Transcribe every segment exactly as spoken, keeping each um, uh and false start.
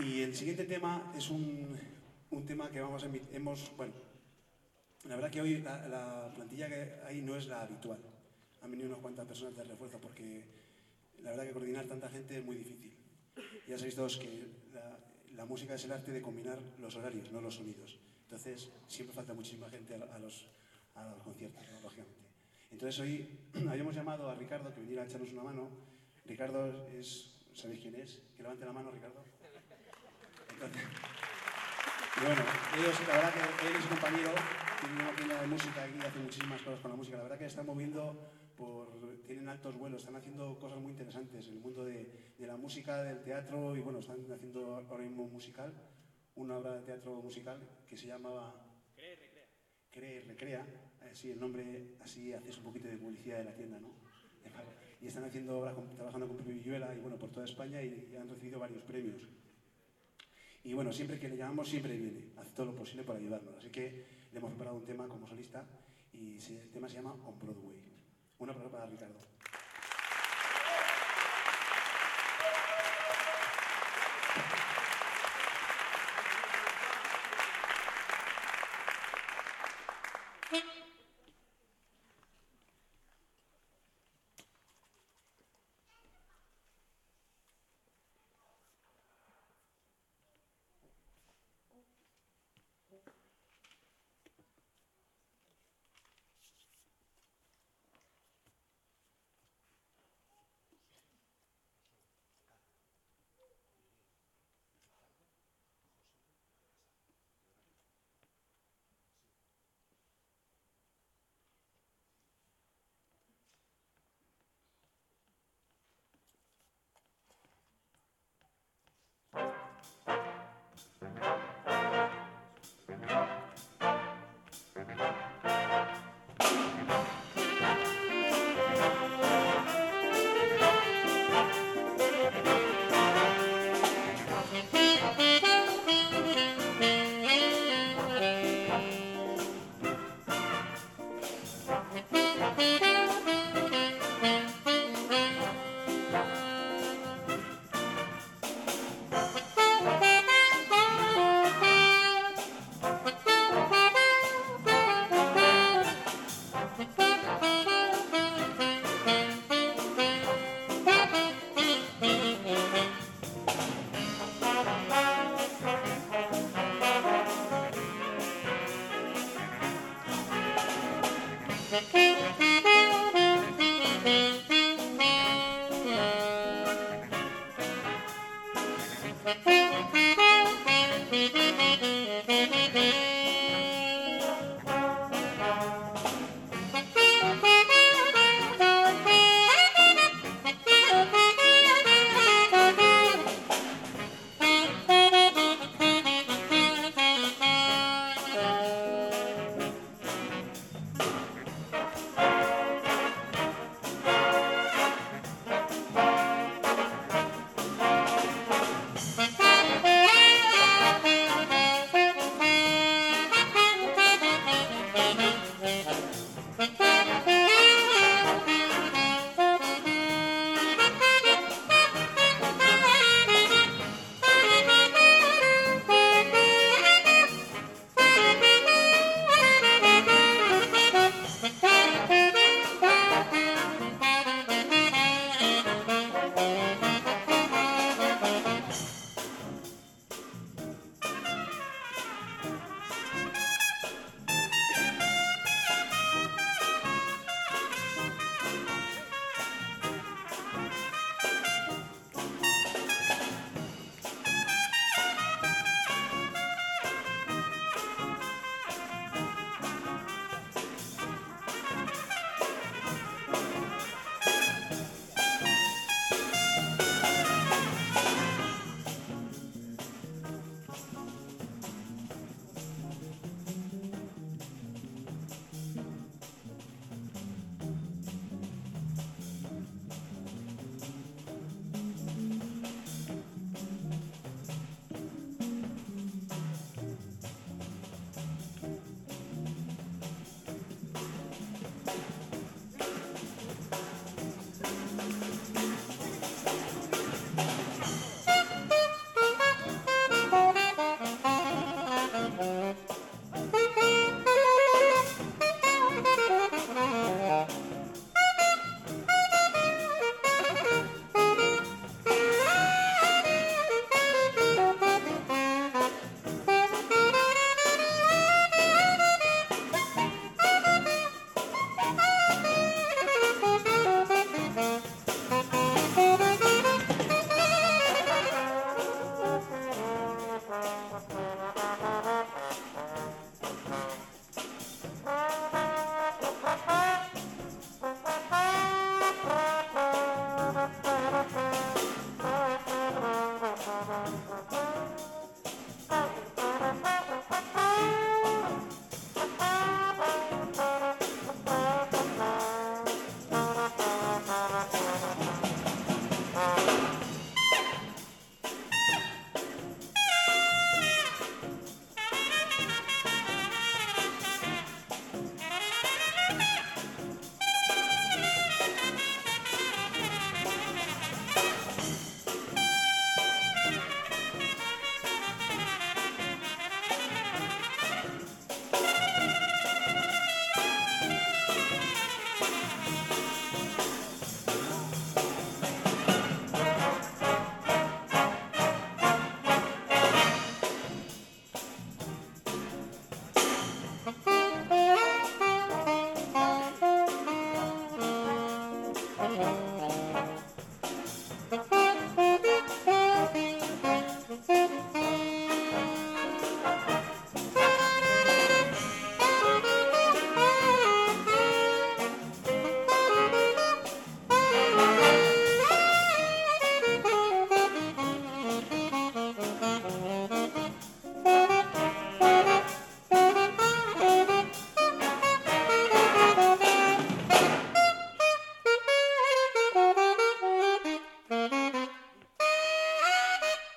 Y el siguiente tema es un, un tema que vamos a hemos, bueno, la verdad que hoy la, la plantilla que hay no es la habitual. Han venido unas cuantas personas de refuerzo porque la verdad que coordinar tanta gente es muy difícil. Ya sabéis todos que la, la música es el arte de combinar los horarios, no los sonidos. Entonces siempre falta muchísima gente a, a, los, a los conciertos, ¿no? Lógicamente. Entonces hoy habíamos llamado a Ricardo que viniera a echarnos una mano. Ricardo es, ¿sabéis quién es? Que levante la mano, Ricardo. Entonces, y bueno, ellos, la verdad que él y su compañero tienen una tienda de música aquí y hacen muchísimas cosas con la música. La verdad que están moviendo, por, tienen altos vuelos, están haciendo cosas muy interesantes en el mundo de, de la música, del teatro y bueno, están haciendo ahora mismo un musical, una obra de teatro musical que se llamaba Cree, recrea. Cree, recrea, así el nombre, así haces un poquito de publicidad de la tienda, ¿no? Y están haciendo obras, trabajando con Pepe Villuela y bueno, por toda España y, y han recibido varios premios. Y bueno, siempre que le llamamos, siempre viene, hace todo lo posible para ayudarnos. Así que le hemos preparado un tema como solista y el tema se llama On Broadway. Una palabra para Ricardo.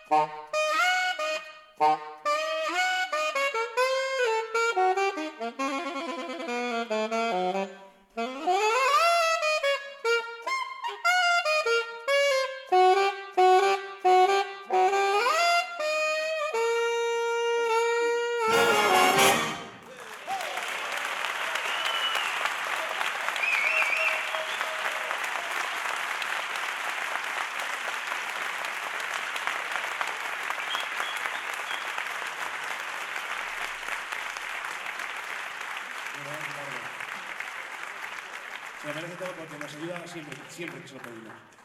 Se lo merece todo porque nos ayuda siempre, siempre que se lo pedimos.